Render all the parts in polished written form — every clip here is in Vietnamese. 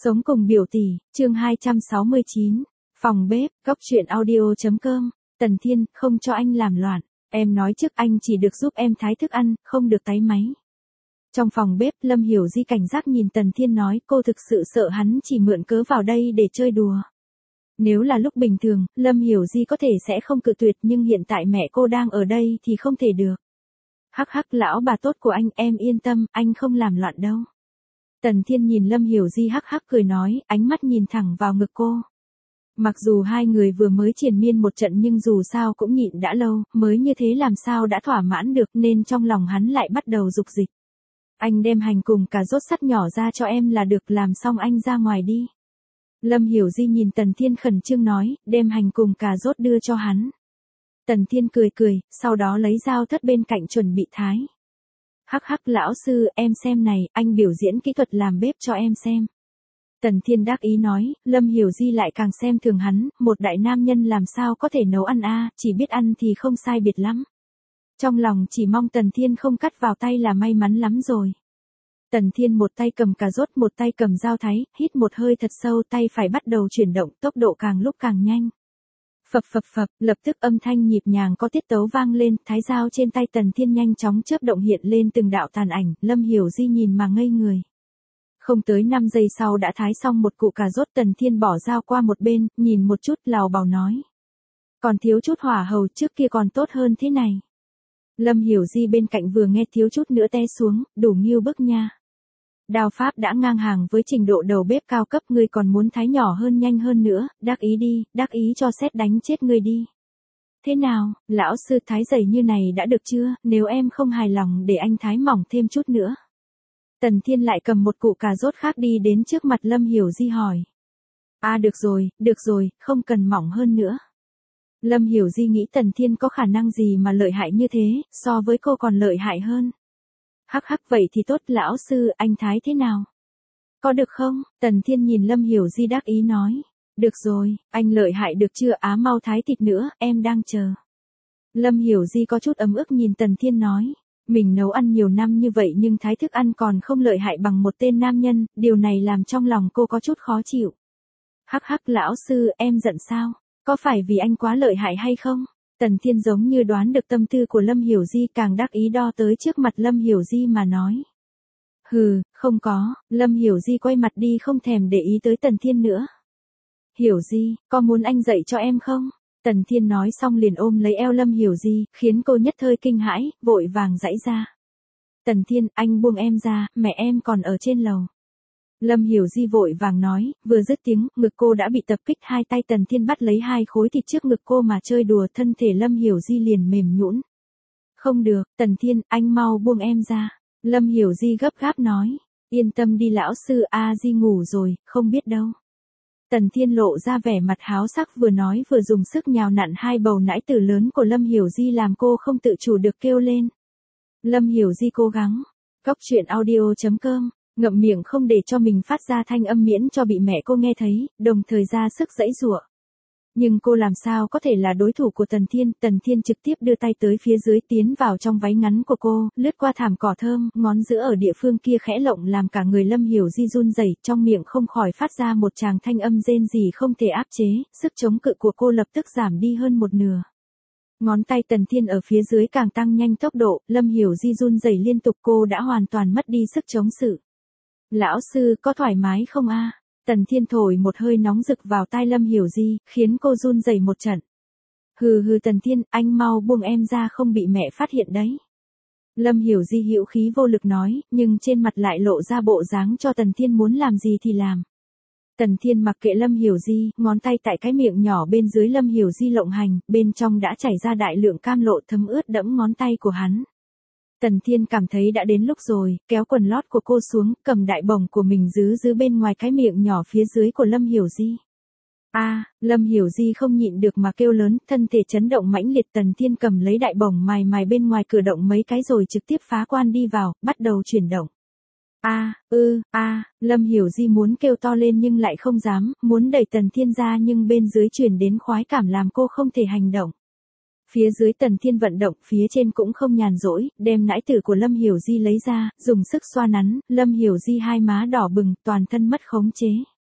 Sống cùng biểu tỷ, chương 269, phòng bếp, góc truyện audio.com, Tần Thiên, không cho anh làm loạn, em nói trước anh chỉ được giúp em thái thức ăn, không được táy máy. Trong phòng bếp, Lâm Hiểu Di cảnh giác nhìn Tần Thiên nói cô thực sự sợ hắn chỉ mượn cớ vào đây để chơi đùa. Nếu là lúc bình thường, Lâm Hiểu Di có thể sẽ không cự tuyệt nhưng hiện tại mẹ cô đang ở đây thì không thể được. Hắc hắc lão bà tốt của anh, em yên tâm, anh không làm loạn đâu. Tần Thiên nhìn Lâm Hiểu Di hắc hắc cười nói, ánh mắt nhìn thẳng vào ngực cô. Mặc dù hai người vừa mới triền miên một trận nhưng dù sao cũng nhịn đã lâu, mới như thế làm sao đã thỏa mãn được nên trong lòng hắn lại bắt đầu dục dịch. Anh đem hành cùng cà rốt sắt nhỏ ra cho em là được, làm xong anh ra ngoài đi. Lâm Hiểu Di nhìn Tần Thiên khẩn trương nói, đem hành cùng cà rốt đưa cho hắn. Tần Thiên cười cười, sau đó lấy dao thớt bên cạnh chuẩn bị thái. Hắc hắc lão sư, em xem này, anh biểu diễn kỹ thuật làm bếp cho em xem. Tần Thiên đắc ý nói, Lâm Hiểu Di lại càng xem thường hắn, một đại nam nhân làm sao có thể nấu ăn a, chỉ biết ăn thì không sai biệt lắm. Trong lòng chỉ mong Tần Thiên không cắt vào tay là may mắn lắm rồi. Tần Thiên một tay cầm cà rốt một tay cầm dao thái, hít một hơi thật sâu, tay phải bắt đầu chuyển động, tốc độ càng lúc càng nhanh. Phập phập phập, lập tức âm thanh nhịp nhàng có tiết tấu vang lên, thái dao trên tay Tần Thiên nhanh chóng chớp động hiện lên từng đạo tàn ảnh, Lâm Hiểu Di nhìn mà ngây người. Không tới 5 giây sau đã thái xong một củ cà rốt. Tần Thiên bỏ dao qua một bên, nhìn một chút lào bào nói. Còn thiếu chút hỏa hầu, trước kia còn tốt hơn thế này. Lâm Hiểu Di bên cạnh vừa nghe thiếu chút nữa té xuống, đủ nghiêu bức nha. Đao pháp đã ngang hàng với trình độ đầu bếp cao cấp, ngươi còn muốn thái nhỏ hơn nhanh hơn nữa, đắc ý đi, đắc ý cho sét đánh chết ngươi đi. Thế nào, lão sư thái dày như này đã được chưa, nếu em không hài lòng để anh thái mỏng thêm chút nữa. Tần Thiên lại cầm một củ cà rốt khác đi đến trước mặt Lâm Hiểu Di hỏi. Được rồi, không cần mỏng hơn nữa. Lâm Hiểu Di nghĩ Tần Thiên có khả năng gì mà lợi hại như thế, so với cô còn lợi hại hơn. Hắc hắc vậy thì tốt lão sư, anh thái thế nào? Có được không? Tần Thiên nhìn Lâm Hiểu Di đắc ý nói. Được rồi, anh lợi hại được chưa, á mau thái thịt nữa, em đang chờ. Lâm Hiểu Di có chút ấm ức nhìn Tần Thiên nói. Mình nấu ăn nhiều năm như vậy nhưng thái thức ăn còn không lợi hại bằng một tên nam nhân, điều này làm trong lòng cô có chút khó chịu. Hắc hắc lão sư, em giận sao? Có phải vì anh quá lợi hại hay không? Tần Thiên giống như đoán được tâm tư của Lâm Hiểu Di, càng đắc ý đo tới trước mặt Lâm Hiểu Di mà nói. Hừ, không có. Lâm Hiểu Di quay mặt đi không thèm để ý tới Tần Thiên nữa. Hiểu Di, có muốn anh dạy cho em không? Tần Thiên nói xong liền ôm lấy eo Lâm Hiểu Di, khiến cô nhất thời kinh hãi, vội vàng giãy ra. Tần Thiên, anh buông em ra, mẹ em còn ở trên lầu. Lâm Hiểu Di vội vàng nói, vừa dứt tiếng, ngực cô đã bị tập kích, hai tay Tần Thiên bắt lấy hai khối thịt trước ngực cô mà chơi đùa, thân thể Lâm Hiểu Di liền mềm nhũn. Không được, Tần Thiên, anh mau buông em ra. Lâm Hiểu Di gấp gáp nói, yên tâm đi lão sư, Di ngủ rồi, không biết đâu. Tần Thiên lộ ra vẻ mặt háo sắc, vừa nói vừa dùng sức nhào nặn hai bầu nãi tử lớn của Lâm Hiểu Di làm cô không tự chủ được kêu lên. Lâm Hiểu Di cố gắng. Góc truyện audio.com, ngậm miệng không để cho mình phát ra thanh âm miễn cho bị mẹ cô nghe thấy, đồng thời ra sức giãy giụa. Nhưng cô làm sao có thể là đối thủ của Tần Thiên trực tiếp đưa tay tới phía dưới tiến vào trong váy ngắn của cô, lướt qua thảm cỏ thơm, ngón giữa ở địa phương kia khẽ lộng làm cả người Lâm Hiểu Di run rẩy, trong miệng không khỏi phát ra một tràng thanh âm rên rỉ không thể áp chế, sức chống cự của cô lập tức giảm đi hơn một nửa. Ngón tay Tần Thiên ở phía dưới càng tăng nhanh tốc độ, Lâm Hiểu Di run rẩy liên tục, cô đã hoàn toàn mất đi sức chống cự. Lão sư, có thoải mái không a? Tần Thiên thổi một hơi nóng rực vào tai Lâm Hiểu Di, khiến cô run rẩy một trận. Hừ Tần Thiên, anh mau buông em ra không bị mẹ phát hiện đấy. Lâm Hiểu Di hữu khí vô lực nói, nhưng trên mặt lại lộ ra bộ dáng cho Tần Thiên muốn làm gì thì làm. Tần Thiên mặc kệ Lâm Hiểu Di, ngón tay tại cái miệng nhỏ bên dưới Lâm Hiểu Di lộng hành, bên trong đã chảy ra đại lượng cam lộ thấm ướt đẫm ngón tay của hắn. Tần Thiên cảm thấy đã đến lúc rồi, kéo quần lót của cô xuống, cầm đại bổng của mình giữ bên ngoài cái miệng nhỏ phía dưới của Lâm Hiểu Di. Lâm Hiểu Di không nhịn được mà kêu lớn, thân thể chấn động mãnh liệt. Tần Thiên cầm lấy đại bổng mài bên ngoài cửa động mấy cái rồi trực tiếp phá quan đi vào, bắt đầu chuyển động. Lâm Hiểu Di muốn kêu to lên nhưng lại không dám, muốn đẩy Tần Thiên ra nhưng bên dưới truyền đến khoái cảm làm cô không thể hành động. Phía dưới Tần Thiên vận động, phía trên cũng không nhàn rỗi, đem nãi tử của Lâm Hiểu Di lấy ra, dùng sức xoa nắn, Lâm Hiểu Di hai má đỏ bừng, toàn thân mất khống chế.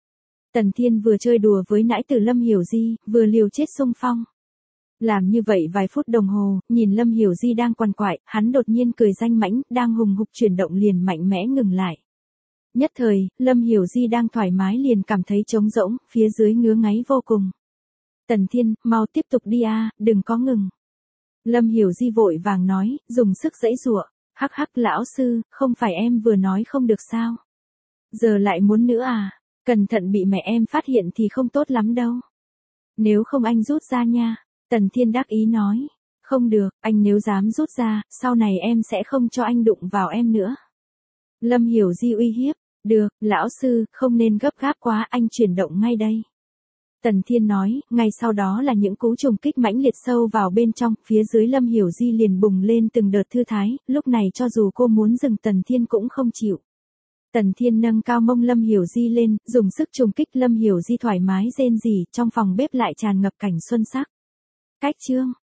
Tần Thiên vừa chơi đùa với nãi tử Lâm Hiểu Di, vừa liều chết xung phong. Làm như vậy vài phút đồng hồ, nhìn Lâm Hiểu Di đang quằn quại, hắn đột nhiên cười danh mãnh, đang hùng hục chuyển động liền mạnh mẽ ngừng lại. Nhất thời, Lâm Hiểu Di đang thoải mái liền cảm thấy trống rỗng, phía dưới ngứa ngáy vô cùng. Tần Thiên, mau tiếp tục đi a, đừng có ngừng. Lâm Hiểu Di vội vàng nói, dùng sức giãy giụa. Hắc hắc lão sư, không phải em vừa nói không được sao? Giờ lại muốn nữa à? Cẩn thận bị mẹ em phát hiện thì không tốt lắm đâu. Nếu không anh rút ra nha. Tần Thiên đắc ý nói. Không được, anh nếu dám rút ra, sau này em sẽ không cho anh đụng vào em nữa. Lâm Hiểu Di uy hiếp. Được, lão sư, không nên gấp gáp quá, anh chuyển động ngay đây. Tần Thiên nói, ngay sau đó là những cú trùng kích mãnh liệt sâu vào bên trong, phía dưới Lâm Hiểu Di liền bùng lên từng đợt thư thái, lúc này cho dù cô muốn dừng Tần Thiên cũng không chịu. Tần Thiên nâng cao mông Lâm Hiểu Di lên, dùng sức trùng kích Lâm Hiểu Di thoải mái rên rỉ, trong phòng bếp lại tràn ngập cảnh xuân sắc. Cách chương